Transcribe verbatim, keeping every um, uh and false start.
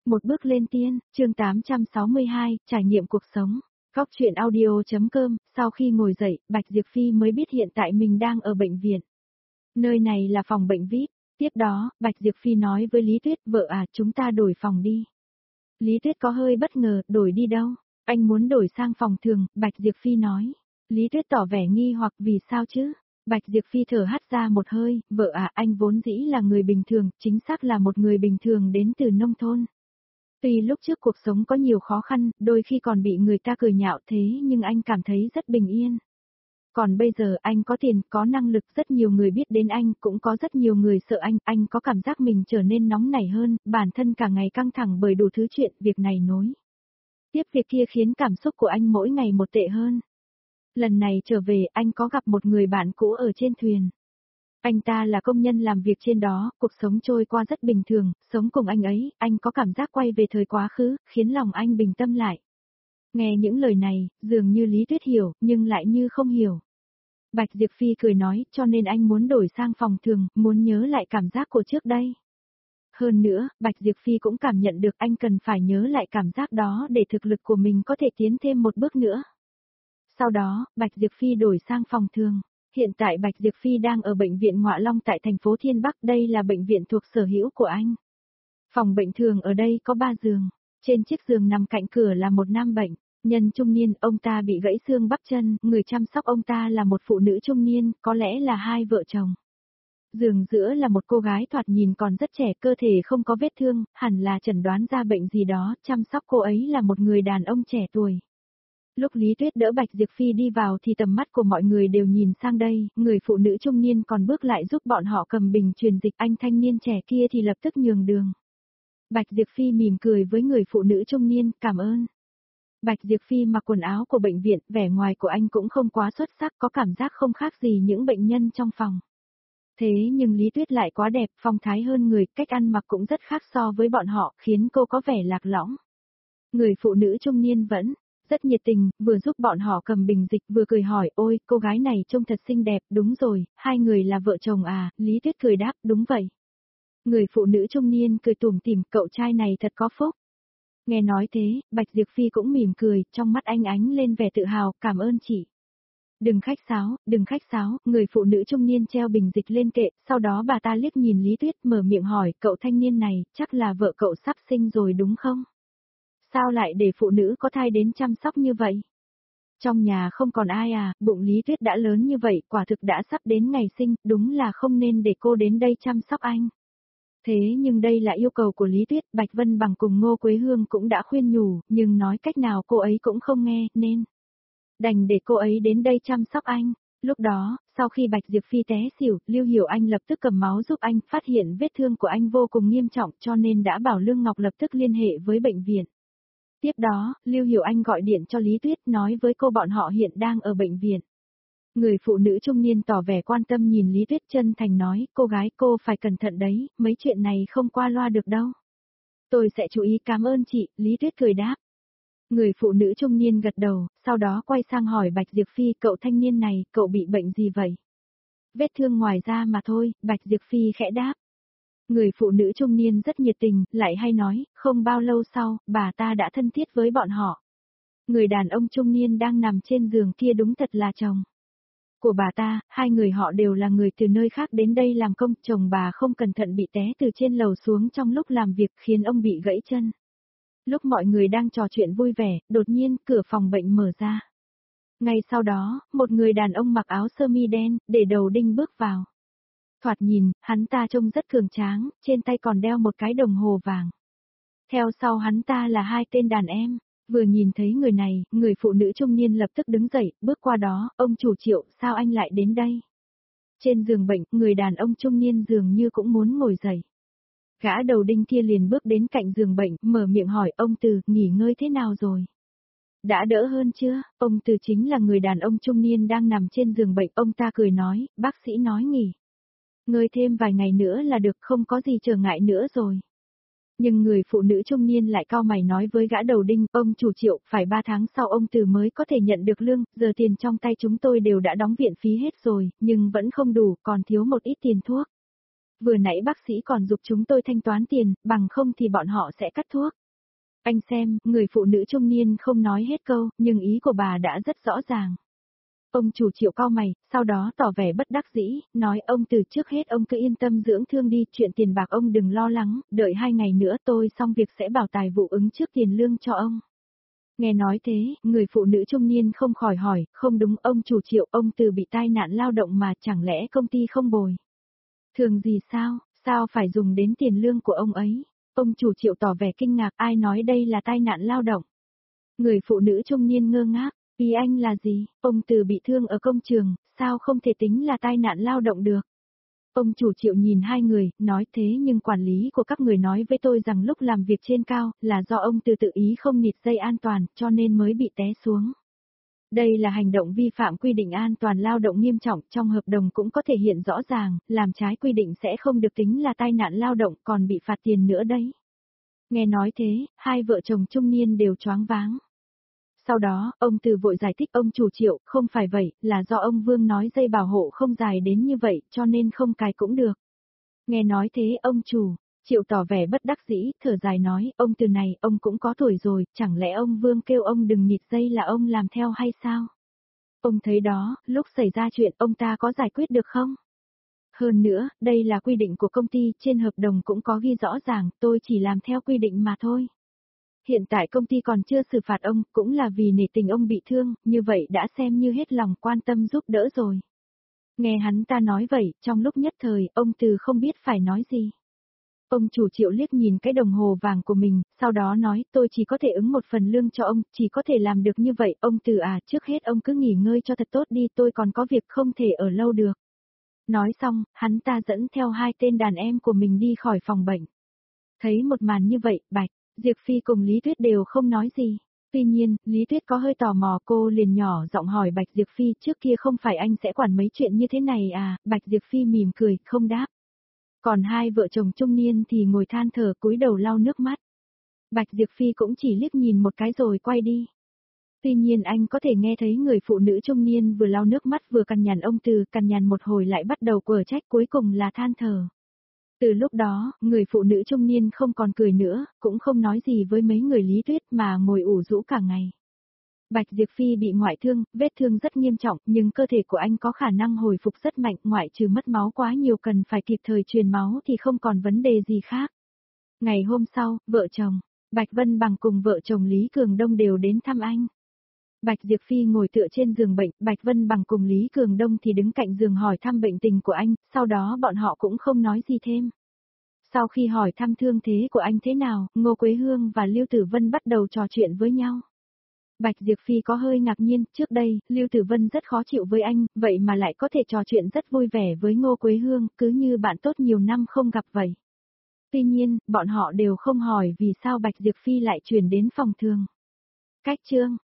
Một bước lên tiên, chương tám trăm sáu mươi hai, trải nghiệm cuộc sống. Góc chuyện audio.com, sau khi ngồi dậy, Bạch Diệp Phi mới biết hiện tại mình đang ở bệnh viện. Nơi này là phòng bệnh vi ai pi. Tiếp đó, Bạch Diệp Phi nói với Lý Tuyết, vợ à, chúng ta đổi phòng đi. Lý Tuyết có hơi bất ngờ, đổi đi đâu? Anh muốn đổi sang phòng thường, Bạch Diệp Phi nói. Lý Tuyết tỏ vẻ nghi hoặc vì sao chứ? Bạch Diệp Phi thở hắt ra một hơi, vợ à, anh vốn dĩ là người bình thường, chính xác là một người bình thường đến từ nông thôn. Tuy lúc trước cuộc sống có nhiều khó khăn, đôi khi còn bị người ta cười nhạo thế nhưng anh cảm thấy rất bình yên. Còn bây giờ anh có tiền, có năng lực, rất nhiều người biết đến anh, cũng có rất nhiều người sợ anh, anh có cảm giác mình trở nên nóng nảy hơn, bản thân cả ngày căng thẳng bởi đủ thứ chuyện, việc này nối tiếp việc kia khiến cảm xúc của anh mỗi ngày một tệ hơn. Lần này trở về anh có gặp một người bạn cũ ở trên thuyền. Anh ta là công nhân làm việc trên đó, cuộc sống trôi qua rất bình thường, sống cùng anh ấy, anh có cảm giác quay về thời quá khứ, khiến lòng anh bình tâm lại. Nghe những lời này, dường như Lý Tuyết hiểu, nhưng lại như không hiểu. Bạch Diệp Phi cười nói, cho nên anh muốn đổi sang phòng thường, muốn nhớ lại cảm giác của trước đây. Hơn nữa, Bạch Diệp Phi cũng cảm nhận được anh cần phải nhớ lại cảm giác đó để thực lực của mình có thể tiến thêm một bước nữa. Sau đó, Bạch Diệp Phi đổi sang phòng thường. Hiện tại Bạch Diệp Phi đang ở bệnh viện Ngọa Long tại thành phố Thiên Bắc, đây là bệnh viện thuộc sở hữu của anh. Phòng bệnh thường ở đây có ba giường, trên chiếc giường nằm cạnh cửa là một nam bệnh, nhân trung niên, ông ta bị gãy xương bắp chân, người chăm sóc ông ta là một phụ nữ trung niên, có lẽ là hai vợ chồng. Giường giữa là một cô gái thoạt nhìn còn rất trẻ, cơ thể không có vết thương, hẳn là chẩn đoán ra bệnh gì đó, chăm sóc cô ấy là một người đàn ông trẻ tuổi. Lúc Lý Tuyết đỡ Bạch Diệp Phi đi vào thì tầm mắt của mọi người đều nhìn sang đây, người phụ nữ trung niên còn bước lại giúp bọn họ cầm bình truyền dịch, anh thanh niên trẻ kia thì lập tức nhường đường. Bạch Diệp Phi mỉm cười với người phụ nữ trung niên, cảm ơn. Bạch Diệp Phi mặc quần áo của bệnh viện, vẻ ngoài của anh cũng không quá xuất sắc, có cảm giác không khác gì những bệnh nhân trong phòng. Thế nhưng Lý Tuyết lại quá đẹp, phong thái hơn người, cách ăn mặc cũng rất khác so với bọn họ, khiến cô có vẻ lạc lõng. Người phụ nữ trung niên vẫn rất nhiệt tình, vừa giúp bọn họ cầm bình dịch vừa cười hỏi, ôi, cô gái này trông thật xinh đẹp, đúng rồi, hai người là vợ chồng à, Lý Tuyết cười đáp, đúng vậy. Người phụ nữ trung niên cười tủm tỉm, cậu trai này thật có phúc. Nghe nói thế, Bạch Diệp Phi cũng mỉm cười, trong mắt anh ánh lên vẻ tự hào, cảm ơn chị. Đừng khách sáo, đừng khách sáo, người phụ nữ trung niên treo bình dịch lên kệ, sau đó bà ta liếc nhìn Lý Tuyết mở miệng hỏi, cậu thanh niên này, chắc là vợ cậu sắp sinh rồi đúng không? Sao lại để phụ nữ có thai đến chăm sóc như vậy? Trong nhà không còn ai à, bụng Lý Tuyết đã lớn như vậy, quả thực đã sắp đến ngày sinh, đúng là không nên để cô đến đây chăm sóc anh. Thế nhưng đây là yêu cầu của Lý Tuyết, Bạch Vân Bằng cùng Ngô Quế Hương cũng đã khuyên nhủ, nhưng nói cách nào cô ấy cũng không nghe, nên đành để cô ấy đến đây chăm sóc anh. Lúc đó, sau khi Bạch Diệp Phi té xỉu, Lưu Hiểu Anh lập tức cầm máu giúp anh, phát hiện vết thương của anh vô cùng nghiêm trọng cho nên đã bảo Lương Ngọc lập tức liên hệ với bệnh viện. Tiếp đó, Lưu Hiểu Anh gọi điện cho Lý Tuyết nói với cô bọn họ hiện đang ở bệnh viện. Người phụ nữ trung niên tỏ vẻ quan tâm nhìn Lý Tuyết, chân thành nói, cô gái cô phải cẩn thận đấy, mấy chuyện này không qua loa được đâu. Tôi sẽ chú ý, cảm ơn chị, Lý Tuyết cười đáp. Người phụ nữ trung niên gật đầu, sau đó quay sang hỏi Bạch Diệp Phi, cậu thanh niên này, cậu bị bệnh gì vậy? Vết thương ngoài da mà thôi, Bạch Diệp Phi khẽ đáp. Người phụ nữ trung niên rất nhiệt tình, lại hay nói, không bao lâu sau, bà ta đã thân thiết với bọn họ. Người đàn ông trung niên đang nằm trên giường kia đúng thật là chồng của bà ta, hai người họ đều là người từ nơi khác đến đây làm công, chồng bà không cẩn thận bị té từ trên lầu xuống trong lúc làm việc khiến ông bị gãy chân. Lúc mọi người đang trò chuyện vui vẻ, đột nhiên cửa phòng bệnh mở ra. Ngay sau đó, một người đàn ông mặc áo sơ mi đen, để đầu đinh bước vào. Thoạt nhìn, hắn ta trông rất cường tráng, trên tay còn đeo một cái đồng hồ vàng. Theo sau hắn ta là hai tên đàn em. Vừa nhìn thấy người này, người phụ nữ trung niên lập tức đứng dậy, bước qua đó, ông chủ Triệu, sao anh lại đến đây? Trên giường bệnh, người đàn ông trung niên dường như cũng muốn ngồi dậy. Gã đầu đinh kia liền bước đến cạnh giường bệnh, mở miệng hỏi, ông Từ, nghỉ ngơi thế nào rồi? Đã đỡ hơn chưa? Ông Từ chính là người đàn ông trung niên đang nằm trên giường bệnh, ông ta cười nói, bác sĩ nói nghỉ ngơi thêm vài ngày nữa là được, không có gì trở ngại nữa rồi. Nhưng người phụ nữ trung niên lại cau mày nói với gã đầu đinh, ông chủ Triệu, phải ba tháng sau ông Từ mới có thể nhận được lương, giờ tiền trong tay chúng tôi đều đã đóng viện phí hết rồi, nhưng vẫn không đủ, còn thiếu một ít tiền thuốc. Vừa nãy bác sĩ còn giục chúng tôi thanh toán tiền, bằng không thì bọn họ sẽ cắt thuốc. Anh xem, người phụ nữ trung niên không nói hết câu, nhưng ý của bà đã rất rõ ràng. Ông chủ Triệu cau mày, sau đó tỏ vẻ bất đắc dĩ, nói ông từ trước hết ông cứ yên tâm dưỡng thương đi, chuyện tiền bạc ông đừng lo lắng, đợi hai ngày nữa tôi xong việc sẽ bảo tài vụ ứng trước tiền lương cho ông. Nghe nói thế, người phụ nữ trung niên không khỏi hỏi, không đúng ông chủ Triệu, ông từ bị tai nạn lao động mà chẳng lẽ công ty không bồi? Thường gì sao, sao phải dùng đến tiền lương của ông ấy? Ông chủ Triệu tỏ vẻ kinh ngạc, ai nói đây là tai nạn lao động? Người phụ nữ trung niên ngơ ngác, ý anh là gì? Ông từ bị thương ở công trường, sao không thể tính là tai nạn lao động được? Ông chủ Triệu nhìn hai người, nói thế nhưng quản lý của các người nói với tôi rằng lúc làm việc trên cao, là do ông từ tự ý không nịt dây an toàn, cho nên mới bị té xuống. Đây là hành động vi phạm quy định an toàn lao động nghiêm trọng, trong hợp đồng cũng có thể hiện rõ ràng, làm trái quy định sẽ không được tính là tai nạn lao động, còn bị phạt tiền nữa đấy. Nghe nói thế, hai vợ chồng trung niên đều choáng váng. Sau đó, ông Từ vội giải thích ông chủ Triệu, không phải vậy, là do ông Vương nói dây bảo hộ không dài đến như vậy, cho nên không cài cũng được. Nghe nói thế ông chủ, Triệu tỏ vẻ bất đắc dĩ, thở dài nói, ông Từ này, ông cũng có tuổi rồi, chẳng lẽ ông Vương kêu ông đừng nhịt dây là ông làm theo hay sao? Ông thấy đó, lúc xảy ra chuyện ông ta có giải quyết được không? Hơn nữa, đây là quy định của công ty, trên hợp đồng cũng có ghi rõ ràng, tôi chỉ làm theo quy định mà thôi. Hiện tại công ty còn chưa xử phạt ông, cũng là vì nể tình ông bị thương, như vậy đã xem như hết lòng quan tâm giúp đỡ rồi. Nghe hắn ta nói vậy, trong lúc nhất thời, ông Từ không biết phải nói gì. Ông chủ Triệu liếc nhìn cái đồng hồ vàng của mình, sau đó nói, tôi chỉ có thể ứng một phần lương cho ông, chỉ có thể làm được như vậy, ông Từ à, trước hết ông cứ nghỉ ngơi cho thật tốt đi, tôi còn có việc không thể ở lâu được. Nói xong, hắn ta dẫn theo hai tên đàn em của mình đi khỏi phòng bệnh. Thấy một màn như vậy, Bạch Diệp Phi cùng Lý Tuyết đều không nói gì. Tuy nhiên, Lý Tuyết có hơi tò mò, cô liền nhỏ giọng hỏi Bạch Diệp Phi, trước kia không phải anh sẽ quản mấy chuyện như thế này à? Bạch Diệp Phi mỉm cười, không đáp. Còn hai vợ chồng trung niên thì ngồi than thở cúi đầu lau nước mắt. Bạch Diệp Phi cũng chỉ liếc nhìn một cái rồi quay đi. Tuy nhiên anh có thể nghe thấy người phụ nữ trung niên vừa lau nước mắt vừa cằn nhằn ông Từ, cằn nhằn một hồi lại bắt đầu quở trách, cuối cùng là than thở. Từ lúc đó, người phụ nữ trung niên không còn cười nữa, cũng không nói gì với mấy người Lý Tuyết mà ngồi ủ rũ cả ngày. Bạch Diệp Phi bị ngoại thương, vết thương rất nghiêm trọng, nhưng cơ thể của anh có khả năng hồi phục rất mạnh, ngoại trừ mất máu quá nhiều cần phải kịp thời truyền máu thì không còn vấn đề gì khác. Ngày hôm sau, vợ chồng, Bạch Vân Bằng cùng vợ chồng Lý Cường Đông đều đến thăm anh. Bạch Diệp Phi ngồi tựa trên giường bệnh, Bạch Vân Bằng cùng Lý Cường Đông thì đứng cạnh giường hỏi thăm bệnh tình của anh, sau đó bọn họ cũng không nói gì thêm. Sau khi hỏi thăm thương thế của anh thế nào, Ngô Quế Hương và Lưu Tử Vân bắt đầu trò chuyện với nhau. Bạch Diệp Phi có hơi ngạc nhiên, trước đây, Lưu Tử Vân rất khó chịu với anh, vậy mà lại có thể trò chuyện rất vui vẻ với Ngô Quế Hương, cứ như bạn tốt nhiều năm không gặp vậy. Tuy nhiên, bọn họ đều không hỏi vì sao Bạch Diệp Phi lại chuyển đến phòng thường. Cách chương